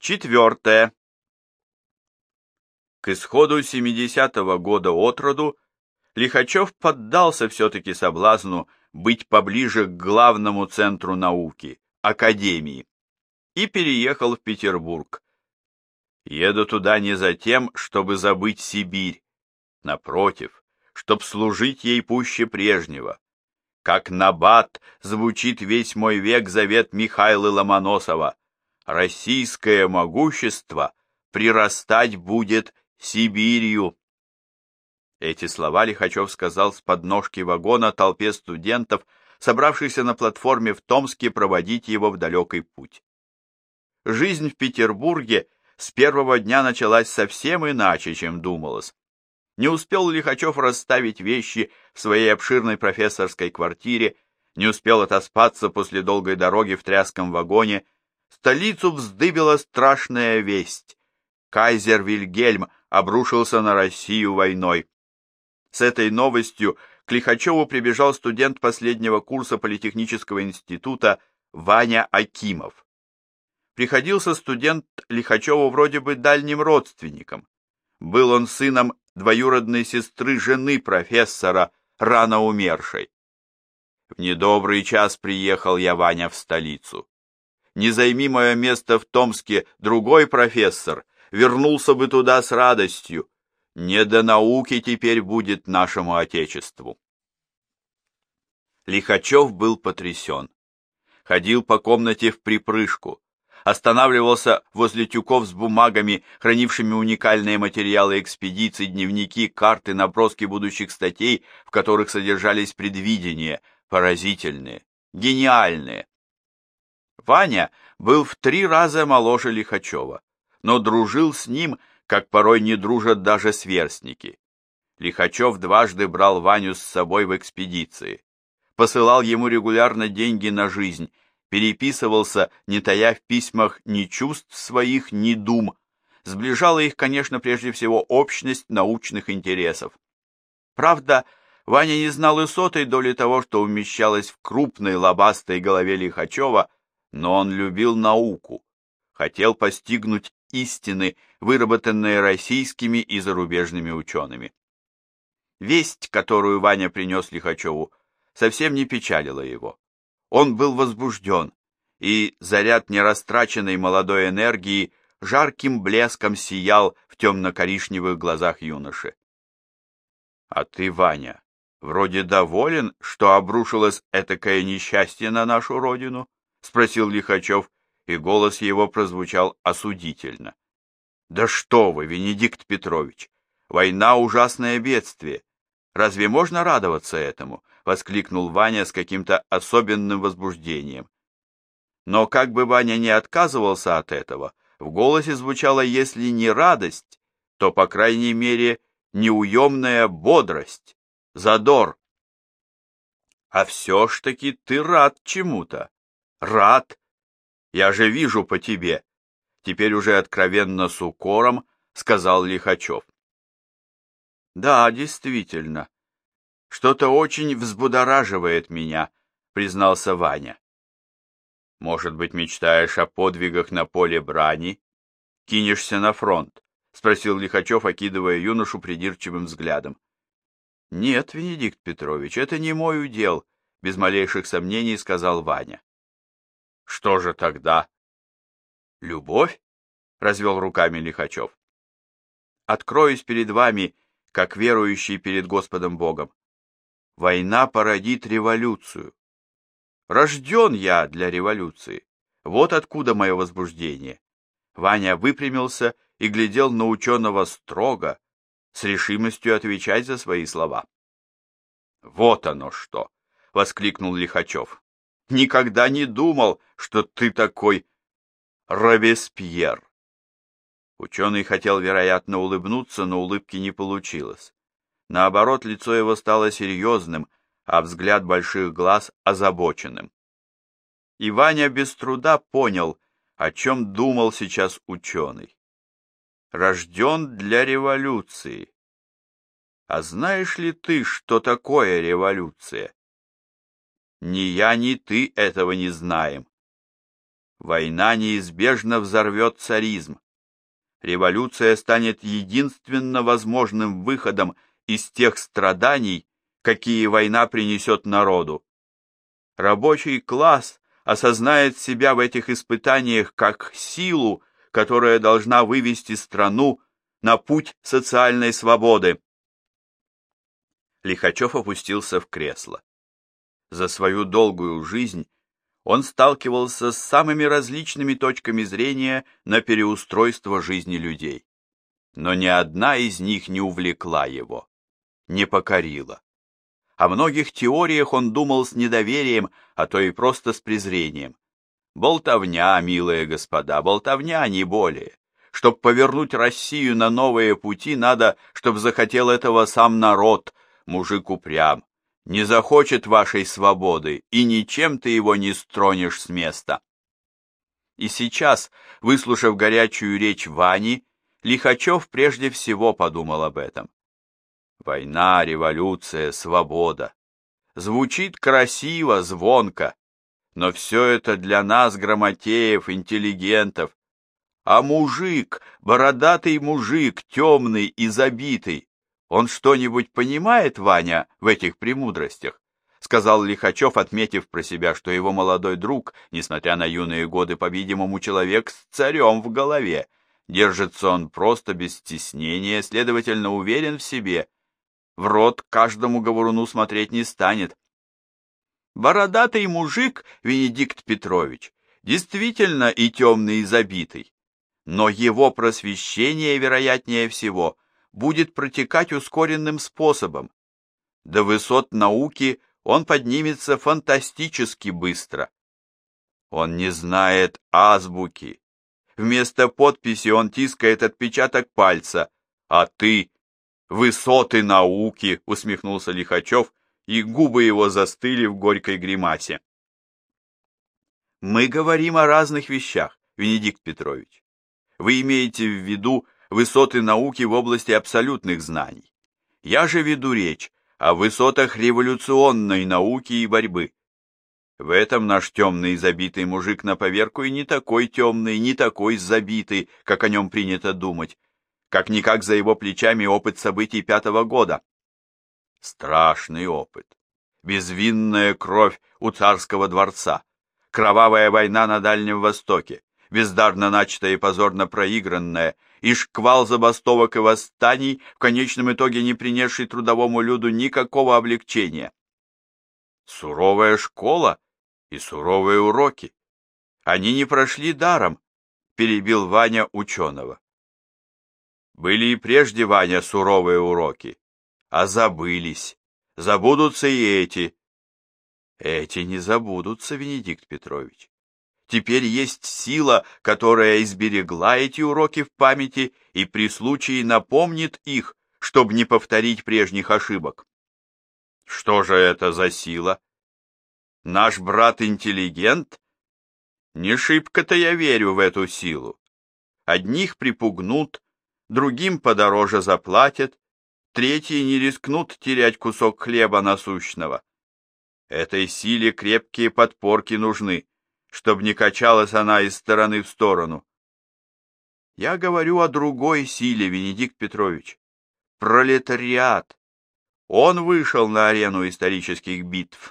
Четвертое. К исходу 70-го года от роду Лихачев поддался все-таки соблазну быть поближе к главному центру науки, академии, и переехал в Петербург. Еду туда не за тем, чтобы забыть Сибирь, напротив, чтоб служить ей пуще прежнего. Как набат звучит весь мой век завет Михаила Ломоносова: российское могущество прирастать будет Сибирью. Эти слова Лихачев сказал с подножки вагона толпе студентов, собравшихся на платформе в Томске проводить его в далекий путь. Жизнь в Петербурге с первого дня началась совсем иначе, чем думалось. Не успел Лихачев расставить вещи в своей обширной профессорской квартире, не успел отоспаться после долгой дороги в тряском вагоне, столицу вздыбила страшная весть. Кайзер Вильгельм обрушился на Россию войной. С этой новостью к Лихачеву прибежал студент последнего курса Политехнического института Ваня Акимов. Приходился студент Лихачеву вроде бы дальним родственником. Был он сыном двоюродной сестры жены профессора, рано умершей. В недобрый час приехал я, Ваня, в столицу. Не займи мое место в Томске другой профессор, вернулся бы туда с радостью. Не до науки теперь будет нашему Отечеству. Лихачев был потрясен. Ходил по комнате вприпрыжку, останавливался возле тюков с бумагами, хранившими уникальные материалы экспедиций, дневники, карты, наброски будущих статей, в которых содержались предвидения, поразительные, гениальные. Ваня был в 3 раза моложе Лихачева, но дружил с ним, как порой не дружат даже сверстники. Лихачев дважды брал Ваню с собой в экспедиции, посылал ему регулярно деньги на жизнь, переписывался, не тая в письмах ни чувств своих, ни дум. Сближала их, конечно, прежде всего общность научных интересов. Правда, Ваня не знал и сотой доли того, что умещалось в крупной лобастой голове Лихачева, но он любил науку, хотел постигнуть истины, выработанные российскими и зарубежными учеными. Весть, которую Ваня принес Лихачеву, совсем не печалила его. Он был возбужден, и заряд нерастраченной молодой энергии жарким блеском сиял в темно-коричневых глазах юноши. — А ты, Ваня, вроде доволен, что обрушилось этакое несчастье на нашу родину? — спросил Лихачев, и голос его прозвучал осудительно. — Да что вы, Венедикт Петрович, война — ужасное бедствие. Разве можно радоваться этому? — воскликнул Ваня с каким-то особенным возбуждением. Но как бы Ваня не отказывался от этого, в голосе звучала, если не радость, то, по крайней мере, неуемная бодрость, задор. — А все ж таки ты рад чему-то. Рад. Я же вижу по тебе. Теперь уже откровенно с укором сказал Лихачев. Да, действительно. Что-то очень взбудораживает меня, признался Ваня. Может быть, мечтаешь о подвигах на поле брани? Кинешься на фронт? Спросил Лихачев, окидывая юношу придирчивым взглядом. Нет, Венедикт Петрович, это не мой удел, без малейших сомнений сказал Ваня. Что же тогда? Любовь? Развел руками Лихачев. Откроюсь перед вами, как верующий перед Господом Богом. Война породит революцию. Рожден я для революции. Вот откуда мое возбуждение. Ваня выпрямился и глядел на ученого строго, с решимостью отвечать за свои слова. Вот оно что! — воскликнул Лихачев. Никогда не думал, что ты такой Робеспьер. Ученый хотел, вероятно, улыбнуться, но улыбки не получилось. Наоборот, лицо его стало серьезным, а взгляд больших глаз озабоченным. И Ваня без труда понял, о чем думал сейчас ученый. Рожден для революции. А знаешь ли ты, что такое революция? Ни я, ни ты этого не знаем. Война неизбежно взорвет царизм. Революция станет единственно возможным выходом из тех страданий, какие война принесет народу. Рабочий класс осознает себя в этих испытаниях как силу, которая должна вывести страну на путь социальной свободы. Лихачев опустился в кресло. За свою долгую жизнь он сталкивался с самыми различными точками зрения на переустройство жизни людей. Но ни одна из них не увлекла его, не покорила. О многих теориях он думал с недоверием, а то и просто с презрением. Болтовня, милые господа, болтовня, не более. Чтоб повернуть Россию на новые пути, надо, чтоб захотел этого сам народ, мужик упрям. Не захочет вашей свободы, и ничем ты его не стронешь с места. И сейчас, выслушав горячую речь Вани, Лихачев прежде всего подумал об этом. Война, революция, свобода. Звучит красиво, звонко, но все это для нас, грамотеев, интеллигентов. А мужик, бородатый мужик, темный и забитый, он что-нибудь понимает, Ваня, в этих премудростях? Сказал Лихачев, отметив про себя, что его молодой друг, несмотря на юные годы, по-видимому, человек с царем в голове. Держится он просто, без стеснения, следовательно, уверен в себе. В рот каждому говоруну смотреть не станет. Бородатый мужик, Венедикт Петрович, действительно и темный, и забитый. Но его просвещение, вероятнее всего, будет протекать ускоренным способом. До высот науки он поднимется фантастически быстро. Он не знает азбуки. Вместо подписи он тискает отпечаток пальца. А ты, высоты науки, усмехнулся Лихачев, и губы его застыли в горькой гримасе. Мы говорим о разных вещах, Венедикт Петрович. Вы имеете в виду высоты науки в области абсолютных знаний. Я же веду речь о высотах революционной науки и борьбы. В этом наш темный и забитый мужик на поверку и не такой темный, не такой забитый, как о нем принято думать. Как-никак за его плечами опыт событий 5-го года. Страшный опыт. Безвинная кровь у царского дворца. Кровавая война на Дальнем Востоке. Бездарно начатая и позорно проигранная, и шквал забастовок и восстаний, в конечном итоге не принесший трудовому люду никакого облегчения. Суровая школа и суровые уроки. Они не прошли даром, перебил Ваня ученого. Были и прежде, Ваня, суровые уроки, а забылись. Забудутся и эти. Эти не забудутся, Венедикт Петрович. Теперь есть сила, которая изберегла эти уроки в памяти и при случае напомнит их, чтобы не повторить прежних ошибок. Что же это за сила? Наш брат-интеллигент? Не шибко-то я верю в эту силу. Одних припугнут, другим подороже заплатят, третьи не рискнут терять кусок хлеба насущного. Этой силе крепкие подпорки нужны, чтобы не качалась она из стороны в сторону. Я говорю о другой силе, Венедикт Петрович. Пролетариат. Он вышел на арену исторических битв.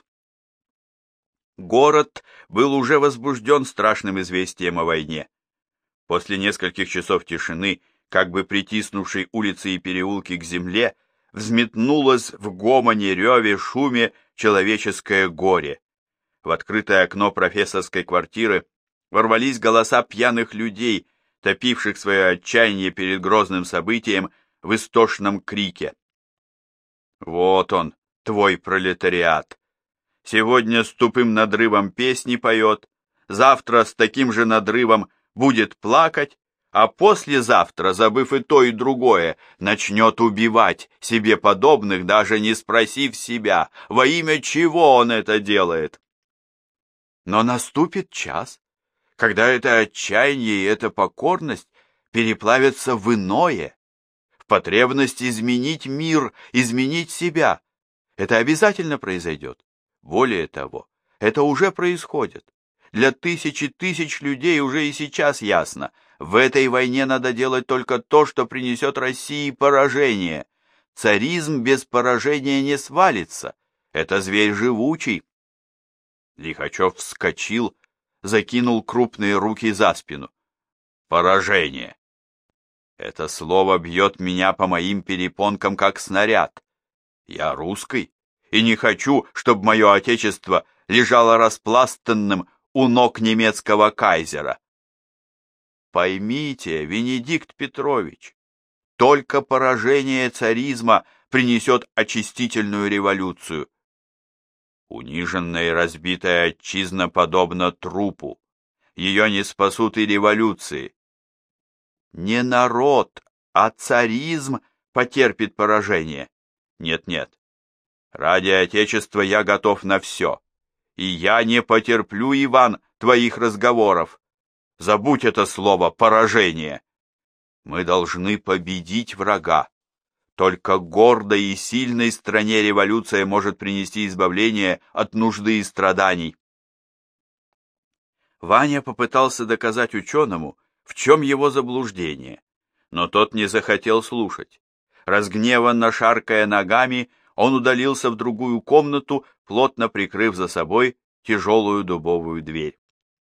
Город был уже возбужден страшным известием о войне. После нескольких часов тишины, как бы притиснувшей улицы и переулки к земле, взметнулось в гомоне, реве, шуме человеческое горе. В открытое окно профессорской квартиры ворвались голоса пьяных людей, топивших свое отчаяние перед грозным событием в истошном крике. Вот он, твой пролетариат. Сегодня с тупым надрывом песни поет, завтра с таким же надрывом будет плакать, а послезавтра, забыв и то, и другое, начнет убивать себе подобных, даже не спросив себя, во имя чего он это делает. Но наступит час, когда это отчаяние и эта покорность переплавятся в иное, в потребность изменить мир, изменить себя. Это обязательно произойдет. Более того, это уже происходит. Для тысяч тысяч людей уже и сейчас ясно. В этой войне надо делать только то, что принесет России поражение. Царизм без поражения не свалится. Это зверь живучий. Лихачев вскочил, закинул крупные руки за спину. Поражение. Это слово бьет меня по моим перепонкам, как снаряд. Я русский, и не хочу, чтобы мое отечество лежало распластанным у ног немецкого кайзера. Поймите, Венедикт Петрович, только поражение царизма принесет очистительную революцию. Униженная и разбитая отчизна подобна трупу. Ее не спасут и революции. Не народ, а царизм потерпит поражение. Нет-нет. Ради Отечества я готов на все. И я не потерплю, Иван, твоих разговоров. Забудь это слово «поражение». Мы должны победить врага. Только гордой и сильной стране революция может принести избавление от нужды и страданий. Ваня попытался доказать ученому, в чем его заблуждение, но тот не захотел слушать. Разгневанно шаркая ногами, он удалился в другую комнату, плотно прикрыв за собой тяжелую дубовую дверь.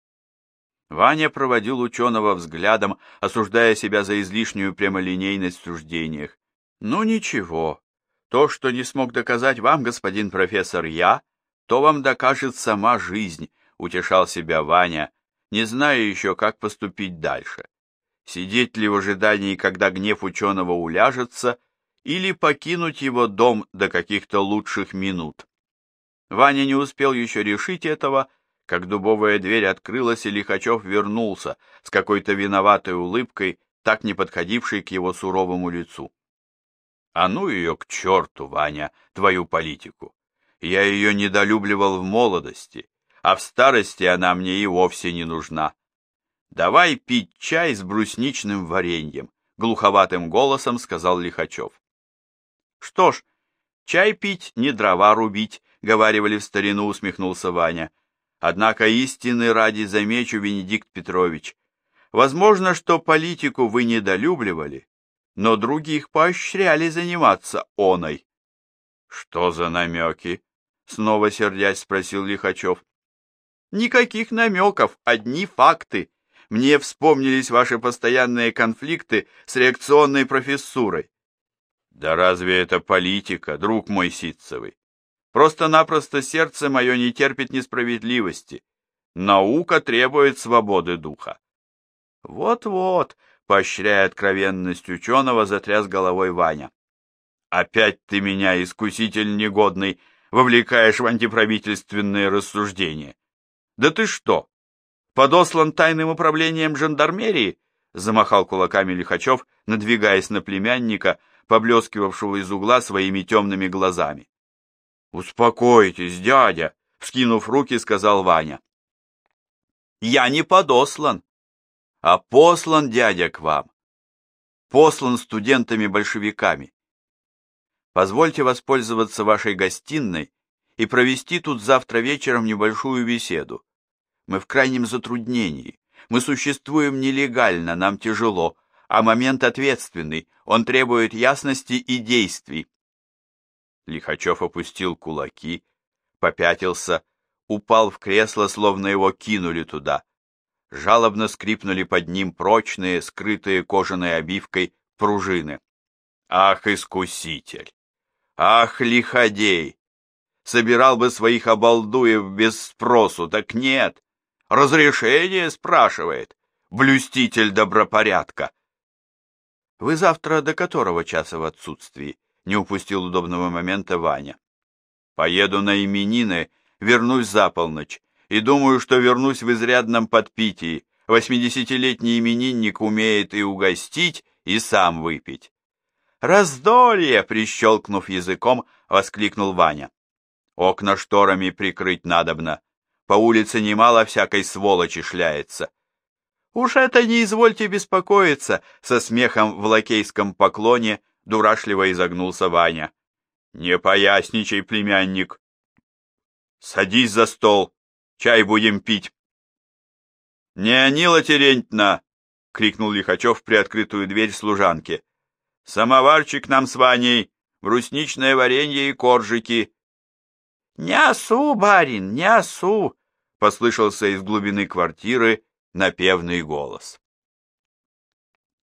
Ваня проводил ученого взглядом, осуждая себя за излишнюю прямолинейность в суждениях. «Ну ничего, то, что не смог доказать вам, господин профессор, я, то вам докажет сама жизнь», — утешал себя Ваня, не зная еще, как поступить дальше. Сидеть ли в ожидании, когда гнев ученого уляжется, или покинуть его дом до каких-то лучших минут. Ваня не успел еще решить этого, как дубовая дверь открылась, и Лихачев вернулся с какой-то виноватой улыбкой, так не подходившей к его суровому лицу. «А ну ее к черту, Ваня, твою политику! Я ее недолюбливал в молодости, а в старости она мне и вовсе не нужна. Давай пить чай с брусничным вареньем», — глуховатым голосом сказал Лихачев. «Что ж, чай пить, не дрова рубить», — говаривали в старину, усмехнулся Ваня. «Однако истины ради замечу, Венедикт Петрович. Возможно, что политику вы недолюбливали, но других поощряли заниматься оной». «Что за намеки?» — снова сердясь спросил Лихачев. «Никаких намеков, одни факты. Мне вспомнились ваши постоянные конфликты с реакционной профессурой». «Да разве это политика, друг мой Ситцевый? Просто-напросто сердце мое не терпит несправедливости. Наука требует свободы духа». «Вот-вот», — поощряя откровенность ученого, затряс головой Ваня. «Опять ты меня, искуситель негодный, вовлекаешь в антиправительственные рассуждения. Да ты что, подослан тайным управлением жандармерии?» — замахал кулаками Лихачев, надвигаясь на племянника, поблескивавшего из угла своими темными глазами. «Успокойтесь, дядя!» — вскинув руки, сказал Ваня. «Я не подослан, а послан, дядя, к вам. Послан студентами-большевиками. Позвольте воспользоваться вашей гостиной и провести тут завтра вечером небольшую беседу. Мы в крайнем затруднении. Мы существуем нелегально, нам тяжело, а момент ответственный, он требует ясности и действий». Лихачев опустил кулаки, попятился, упал в кресло, словно его кинули туда. Жалобно скрипнули под ним прочные, скрытые кожаной обивкой пружины. «Ах, искуситель! Ах, лиходей! Собирал бы своих обалдуев без спросу, так нет! Разрешение спрашивает, блюститель добропорядка!» «Вы завтра до которого часа в отсутствии?» — не упустил удобного момента Ваня. «Поеду на именины, вернусь за полночь, и думаю, что вернусь в изрядном подпитии. 80-летний именинник умеет и угостить, и сам выпить». «Раздолье!» — прищелкнув языком, воскликнул Ваня. «Окна шторами прикрыть надобно. По улице немало всякой сволочи шляется». «Уж это не извольте беспокоиться», — со смехом в лакейском поклоне дурашливо изогнулся Ваня. «Не поясничай, племянник. Садись за стол, чай будем пить». «Неонила Терентьевна!» — крикнул Лихачев в приоткрытую дверь служанки. «Самоварчик нам с Ваней, брусничное варенье и коржики!» «Нясу, барин, нясу!» — послышался из глубины квартиры напевный голос.